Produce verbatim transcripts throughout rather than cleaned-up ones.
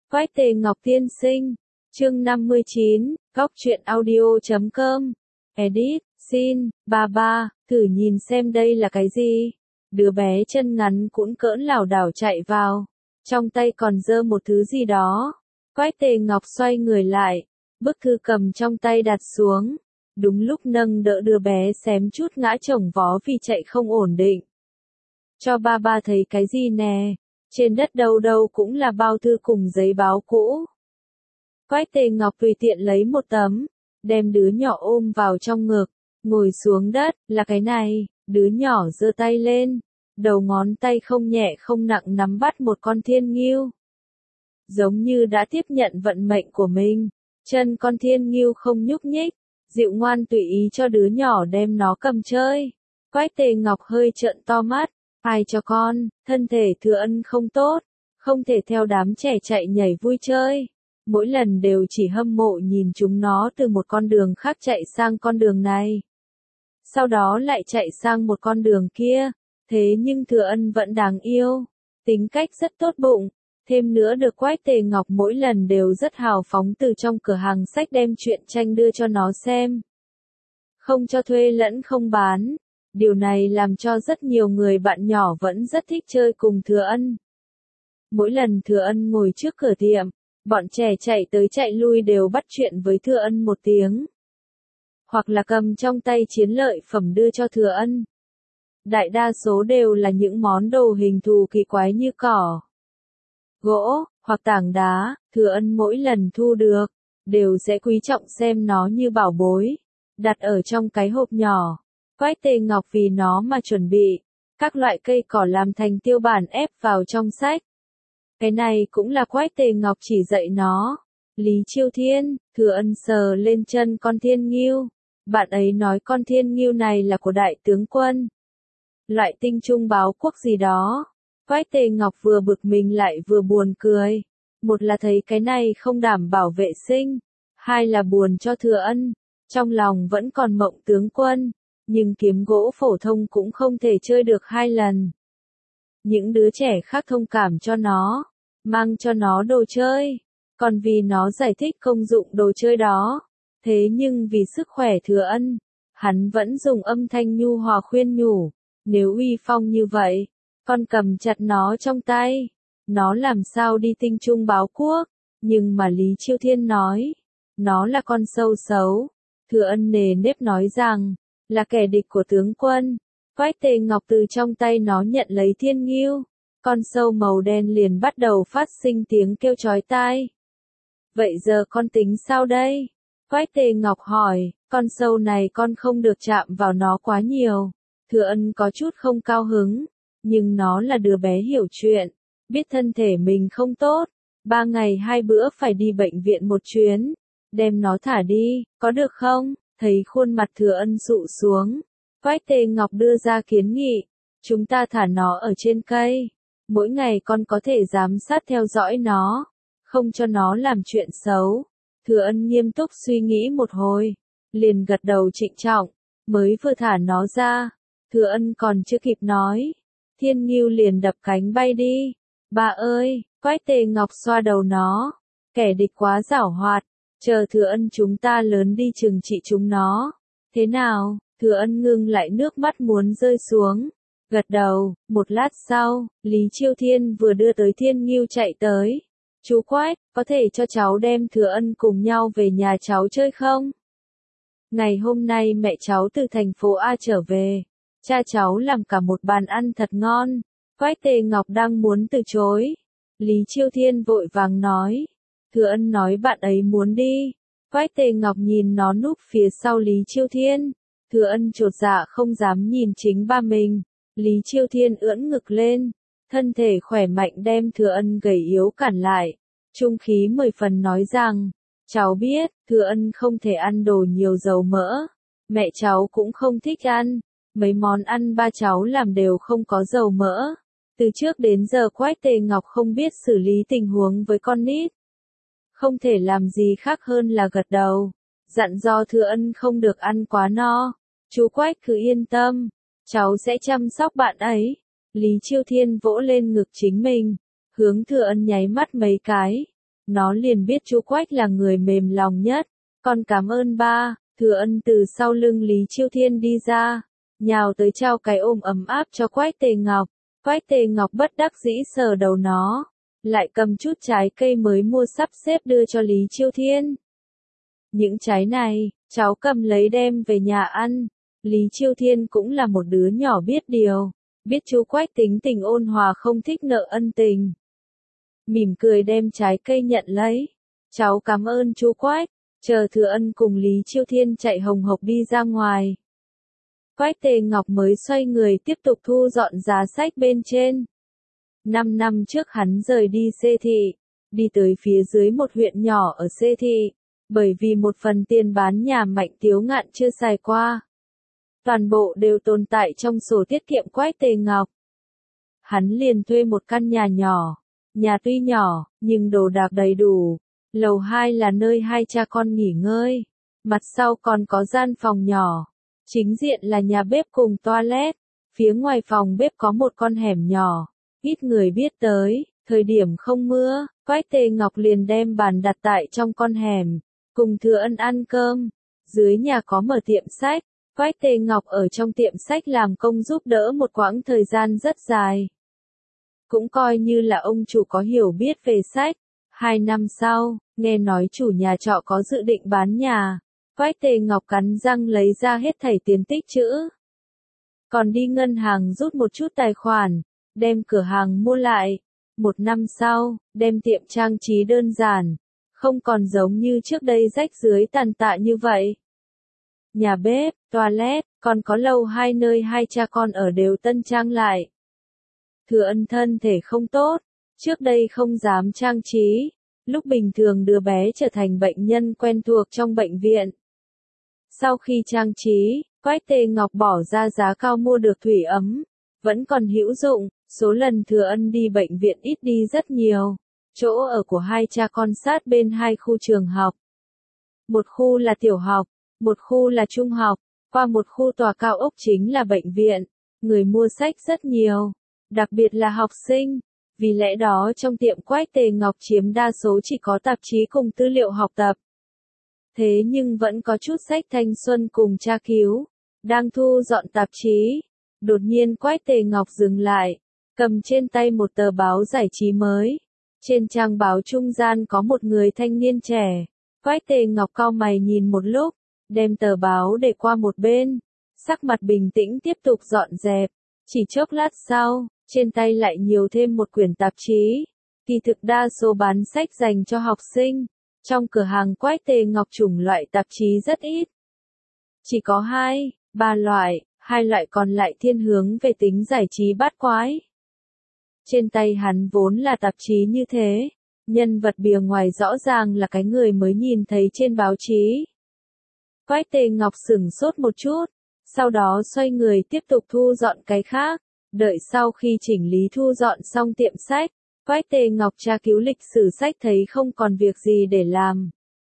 Quách Tề Ngọc tiên sinh, chương năm mươi chín, góc truyện audio chấm com, edit, xin, ba ba, thử nhìn xem đây là cái gì. Đứa bé chân ngắn cũn cỡn lảo đảo chạy vào, trong tay còn giơ một thứ gì đó. Quách Tề Ngọc xoay người lại, bức thư cầm trong tay đặt xuống, đúng lúc nâng đỡ đứa bé xém chút ngã chồng vó vì chạy không ổn định. Cho ba ba thấy cái gì nè, trên đất đâu đâu cũng là bao thư cùng giấy báo cũ. Quách Tề Ngọc tùy tiện lấy một tấm, đem đứa nhỏ ôm vào trong ngực, ngồi xuống đất, là cái này, đứa nhỏ giơ tay lên, đầu ngón tay không nhẹ không nặng nắm bắt một con thiên ngưu. Giống như đã tiếp nhận vận mệnh của mình, chân con thiên ngưu không nhúc nhích, dịu ngoan tùy ý cho đứa nhỏ đem nó cầm chơi. Quách Tề Ngọc hơi trợn to mắt, ai cho con, thân thể Thừa Ân không tốt, không thể theo đám trẻ chạy nhảy vui chơi. Mỗi lần đều chỉ hâm mộ nhìn chúng nó từ một con đường khác chạy sang con đường này. Sau đó lại chạy sang một con đường kia, thế nhưng Thừa Ân vẫn đáng yêu, tính cách rất tốt bụng. Thêm nữa được Quách Tề Ngọc mỗi lần đều rất hào phóng từ trong cửa hàng sách đem truyện tranh đưa cho nó xem. Không cho thuê lẫn không bán. Điều này làm cho rất nhiều người bạn nhỏ vẫn rất thích chơi cùng Thừa Ân. Mỗi lần Thừa Ân ngồi trước cửa tiệm, bọn trẻ chạy tới chạy lui đều bắt chuyện với Thừa Ân một tiếng. Hoặc là cầm trong tay chiến lợi phẩm đưa cho Thừa Ân. Đại đa số đều là những món đồ hình thù kỳ quái như cỏ, gỗ, hoặc tảng đá. Thừa Ân mỗi lần thu được, đều sẽ quý trọng xem nó như bảo bối, đặt ở trong cái hộp nhỏ. Quách Tề Ngọc vì nó mà chuẩn bị các loại cây cỏ làm thành tiêu bản ép vào trong sách. Cái này cũng là Quách Tề Ngọc chỉ dạy nó. Lý Chiêu Thiên, Thừa Ân sờ lên chân con thiên ngưu. Bạn ấy nói con thiên ngưu này là của đại tướng quân. Loại tinh trung báo quốc gì đó. Quách Tề Ngọc vừa bực mình lại vừa buồn cười. Một là thấy cái này không đảm bảo vệ sinh, hai là buồn cho Thừa Ân. Trong lòng vẫn còn mộng tướng quân, nhưng kiếm gỗ phổ thông cũng không thể chơi được hai lần. Những đứa trẻ khác thông cảm cho nó, mang cho nó đồ chơi, còn vì nó giải thích công dụng đồ chơi đó. Thế nhưng vì sức khỏe Thừa Ân, hắn vẫn dùng âm thanh nhu hòa khuyên nhủ, nếu uy phong như vậy, con cầm chặt nó trong tay, nó làm sao đi tinh trung báo quốc. Nhưng mà Lý Chiêu Thiên nói, nó là con sâu xấu. Thừa Ân nề nếp nói rằng, là kẻ địch của tướng quân. Quách Tề Ngọc từ trong tay nó nhận lấy thiên ngưu, con sâu màu đen liền bắt đầu phát sinh tiếng kêu chói tai. Vậy giờ con tính sao đây? Quách Tề Ngọc hỏi, con sâu này con không được chạm vào nó quá nhiều. Thừa Ân có chút không cao hứng, nhưng nó là đứa bé hiểu chuyện, biết thân thể mình không tốt, ba ngày hai bữa phải đi bệnh viện một chuyến, đem nó thả đi, có được không? Thấy khuôn mặt Thừa Ân dụ xuống, Quách Tề Ngọc đưa ra kiến nghị, chúng ta thả nó ở trên cây, mỗi ngày con có thể giám sát theo dõi nó, không cho nó làm chuyện xấu. Thừa Ân nghiêm túc suy nghĩ một hồi, liền gật đầu trịnh trọng, mới vừa thả nó ra, Thừa Ân còn chưa kịp nói, thiên ngưu liền đập cánh bay đi. Ba ơi, Quách Tề Ngọc xoa đầu nó, kẻ địch quá giảo hoạt, chờ Thừa Ân chúng ta lớn đi trừng trị chúng nó. Thế nào? Thừa Ân ngưng lại nước mắt muốn rơi xuống, gật đầu. Một lát sau, Lý Chiêu Thiên vừa đưa tới thiên ngưu chạy tới. Chú Quách, có thể cho cháu đem Thừa Ân cùng nhau về nhà cháu chơi không? Ngày hôm nay mẹ cháu từ thành phố A trở về, cha cháu làm cả một bàn ăn thật ngon. Quách Tề Ngọc đang muốn từ chối, Lý Chiêu Thiên vội vàng nói. Thừa Ân nói bạn ấy muốn đi. Quách Tề Ngọc nhìn nó núp phía sau Lý Chiêu Thiên. Thừa Ân chột dạ không dám nhìn chính ba mình. Lý Chiêu Thiên ưỡn ngực lên, thân thể khỏe mạnh đem Thừa Ân gầy yếu cản lại. Trung khí mười phần nói rằng, cháu biết, Thừa Ân không thể ăn đồ nhiều dầu mỡ. Mẹ cháu cũng không thích ăn. Mấy món ăn ba cháu làm đều không có dầu mỡ. Từ trước đến giờ Quách Tề Ngọc không biết xử lý tình huống với con nít. Không thể làm gì khác hơn là gật đầu, dặn dò Thừa Ân không được ăn quá no. Chú Quách cứ yên tâm, cháu sẽ chăm sóc bạn ấy. Lý Chiêu Thiên vỗ lên ngực chính mình, hướng Thừa Ân nháy mắt mấy cái, nó liền biết chú Quách là người mềm lòng nhất. Con cảm ơn ba. Thừa Ân từ sau lưng Lý Chiêu Thiên đi ra, nhào tới trao cái ôm ấm áp cho Quách Tề Ngọc. Quách Tề Ngọc bất đắc dĩ sờ đầu nó, lại cầm chút trái cây mới mua sắp xếp đưa cho Lý Chiêu Thiên. Những trái này, cháu cầm lấy đem về nhà ăn. Lý Chiêu Thiên cũng là một đứa nhỏ biết điều, biết chú Quách tính tình ôn hòa không thích nợ ân tình. Mỉm cười đem trái cây nhận lấy. Cháu cảm ơn chú Quách. Chờ Thừa Ân cùng Lý Chiêu Thiên chạy hồng hộc đi ra ngoài. Quách Tề Ngọc mới xoay người tiếp tục thu dọn giá sách bên trên. Năm năm trước hắn rời đi Xê Thị, đi tới phía dưới một huyện nhỏ ở Xê Thị, bởi vì một phần tiền bán nhà Mạnh Tiếu Ngạn chưa xài qua. Toàn bộ đều tồn tại trong sổ tiết kiệm Quách Tề Ngọc. Hắn liền thuê một căn nhà nhỏ, nhà tuy nhỏ, nhưng đồ đạc đầy đủ. Lầu hai là nơi hai cha con nghỉ ngơi, mặt sau còn có gian phòng nhỏ, chính diện là nhà bếp cùng toilet, phía ngoài phòng bếp có một con hẻm nhỏ, ít người biết tới. Thời điểm không mưa, Quách Tề Ngọc liền đem bàn đặt tại trong con hẻm, cùng Thừa Ân ăn cơm. Dưới nhà có mở tiệm sách, Quách Tề Ngọc ở trong tiệm sách làm công giúp đỡ một quãng thời gian rất dài. Cũng coi như là ông chủ có hiểu biết về sách. Hai năm sau, nghe nói chủ nhà trọ có dự định bán nhà, Quách Tề Ngọc cắn răng lấy ra hết thảy tiền tích trữ. Còn đi ngân hàng rút một chút tài khoản, đem cửa hàng mua lại. Một năm sau, đem tiệm trang trí đơn giản, không còn giống như trước đây rách rưới tàn tạ như vậy. Nhà bếp, toilet, còn có lầu hai nơi hai cha con ở đều tân trang lại. Thừa Ân thân thể không tốt, trước đây không dám trang trí, lúc bình thường đứa bé trở thành bệnh nhân quen thuộc trong bệnh viện. Sau khi trang trí, Quách Tề Ngọc bỏ ra giá cao mua được thủy ấm, vẫn còn hữu dụng, số lần Thừa Ân đi bệnh viện ít đi rất nhiều. Chỗ ở của hai cha con sát bên hai khu trường học. Một khu là tiểu học, một khu là trung học, qua một khu tòa cao ốc chính là bệnh viện. Người mua sách rất nhiều, đặc biệt là học sinh. Vì lẽ đó trong tiệm Quách Tề Ngọc chiếm đa số chỉ có tạp chí cùng tư liệu học tập. Thế nhưng vẫn có chút sách thanh xuân cùng tra cứu. Đang thu dọn tạp chí, đột nhiên Quách Tề Ngọc dừng lại, cầm trên tay một tờ báo giải trí mới. Trên trang báo trung gian có một người thanh niên trẻ. Quách Tề Ngọc cau mày nhìn một lúc, đem tờ báo để qua một bên, sắc mặt bình tĩnh tiếp tục dọn dẹp. Chỉ chốc lát sau, trên tay lại nhiều thêm một quyển tạp chí. Kỳ thực đa số bán sách dành cho học sinh. Trong cửa hàng Quách Tề Ngọc chủng loại tạp chí rất ít. Chỉ có hai, ba loại, hai loại còn lại thiên hướng về tính giải trí bát quái. Trên tay hắn vốn là tạp chí như thế, nhân vật bìa ngoài rõ ràng là cái người mới nhìn thấy trên báo chí. Quách Tề Ngọc sửng sốt một chút, sau đó xoay người tiếp tục thu dọn cái khác. Đợi sau khi chỉnh lý thu dọn xong tiệm sách, Quách Tề Ngọc tra cứu lịch sử sách thấy không còn việc gì để làm.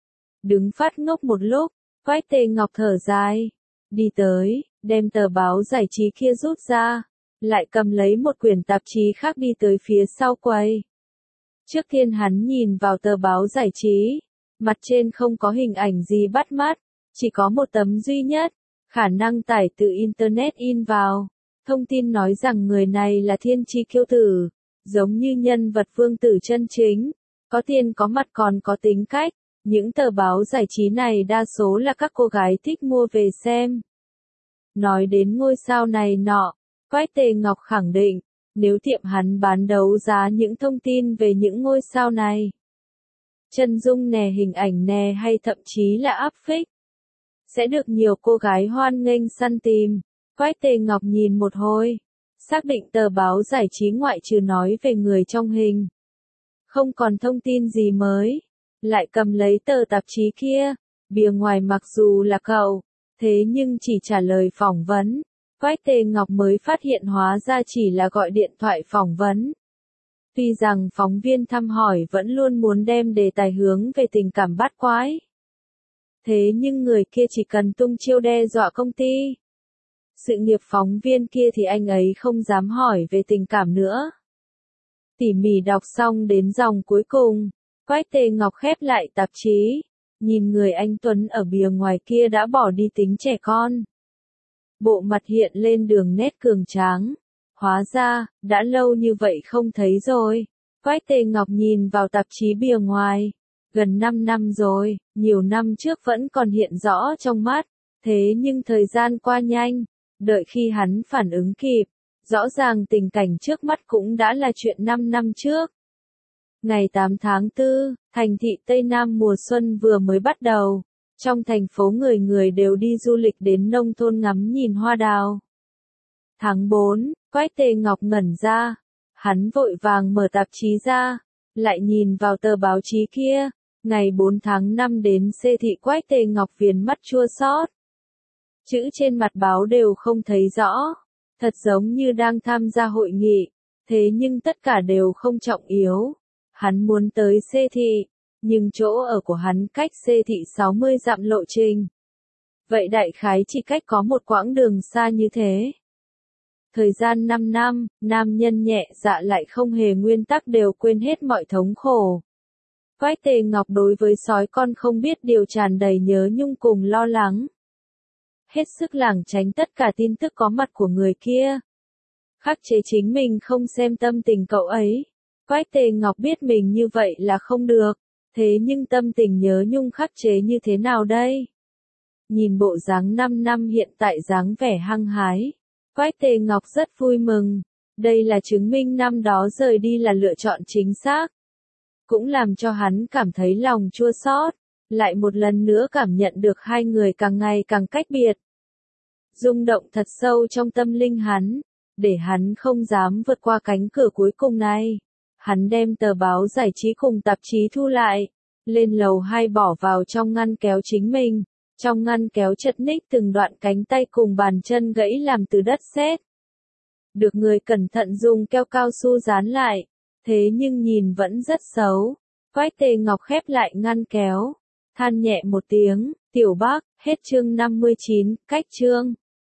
Đứng phát ngốc một lúc, Quách Tề Ngọc thở dài, đi tới, đem tờ báo giải trí kia rút ra, lại cầm lấy một quyển tạp chí khác đi tới phía sau quầy. Trước tiên hắn nhìn vào tờ báo giải trí, mặt trên không có hình ảnh gì bắt mắt, chỉ có một tấm duy nhất, khả năng tải từ Internet in vào. Thông tin nói rằng người này là thiên chi kiêu tử, giống như nhân vật vương tử chân chính, có tiền có mặt còn có tính cách. Những tờ báo giải trí này đa số là các cô gái thích mua về xem. Nói đến ngôi sao này nọ, Quách Tề Ngọc khẳng định, nếu tiệm hắn bán đấu giá những thông tin về những ngôi sao này, chân dung nè, hình ảnh nè hay thậm chí là áp phích, sẽ được nhiều cô gái hoan nghênh săn tìm. Quách Tề Ngọc nhìn một hồi, xác định tờ báo giải trí ngoại trừ nói về người trong hình, không còn thông tin gì mới, lại cầm lấy tờ tạp chí kia, bìa ngoài mặc dù là cậu, thế nhưng chỉ trả lời phỏng vấn. Quách Tề Ngọc mới phát hiện hóa ra chỉ là gọi điện thoại phỏng vấn. Tuy rằng phóng viên thăm hỏi vẫn luôn muốn đem đề tài hướng về tình cảm bát quái. Thế nhưng người kia chỉ cần tung chiêu đe dọa công ty. Sự nghiệp phóng viên kia thì anh ấy không dám hỏi về tình cảm nữa. Tỉ mỉ đọc xong đến dòng cuối cùng, Quách Tề Ngọc khép lại tạp chí, nhìn người anh Tuấn ở bìa ngoài kia đã bỏ đi tính trẻ con. Bộ mặt hiện lên đường nét cường tráng. Hóa ra, đã lâu như vậy không thấy rồi. Quách Tề Ngọc nhìn vào tạp chí bìa ngoài. Gần năm năm rồi, nhiều năm trước vẫn còn hiện rõ trong mắt. Thế nhưng thời gian qua nhanh, đợi khi hắn phản ứng kịp, rõ ràng tình cảnh trước mắt cũng đã là chuyện năm năm trước. Ngày tám tháng tư, thành thị Tây Nam mùa xuân vừa mới bắt đầu. Trong thành phố người người đều đi du lịch đến nông thôn ngắm nhìn hoa đào. Tháng bốn, Quách Tề Ngọc ngẩn ra. Hắn vội vàng mở tạp chí ra, lại nhìn vào tờ báo chí kia. Ngày bốn tháng năm đến xê thị Quách Tề Ngọc viền mắt chua xót. Chữ trên mặt báo đều không thấy rõ. Thật giống như đang tham gia hội nghị. Thế nhưng tất cả đều không trọng yếu. Hắn muốn tới xê thị, nhưng chỗ ở của hắn cách xê thị sáu mươi dặm lộ trình. Vậy đại khái chỉ cách có một quãng đường xa như thế. Thời gian năm năm, nam nhân nhẹ dạ lại không hề nguyên tắc đều quên hết mọi thống khổ. Quách Tề Ngọc đối với sói con không biết điều tràn đầy nhớ nhung cùng lo lắng. Hết sức lảng tránh tất cả tin tức có mặt của người kia. Khắc chế chính mình không xem tâm tình cậu ấy. Quách Tề Ngọc biết mình như vậy là không được. Thế nhưng tâm tình nhớ nhung khắc chế như thế nào đây? Nhìn bộ dáng năm năm hiện tại dáng vẻ hăng hái. Quách Tề Ngọc rất vui mừng. Đây là chứng minh năm đó rời đi là lựa chọn chính xác. Cũng làm cho hắn cảm thấy lòng chua xót. Lại một lần nữa cảm nhận được hai người càng ngày càng cách biệt. Rung động thật sâu trong tâm linh hắn. Để hắn không dám vượt qua cánh cửa cuối cùng này. Hắn đem tờ báo giải trí cùng tạp chí thu lại. Lên lầu hai bỏ vào trong ngăn kéo chính mình. Trong ngăn kéo chật ních từng đoạn cánh tay cùng bàn chân gãy làm từ đất sét. Được người cẩn thận dùng keo cao su dán lại. Thế nhưng nhìn vẫn rất xấu. Quách Tề Ngọc khép lại ngăn kéo. Than nhẹ một tiếng, tiểu bác, hết chương năm mươi chín, cách chương.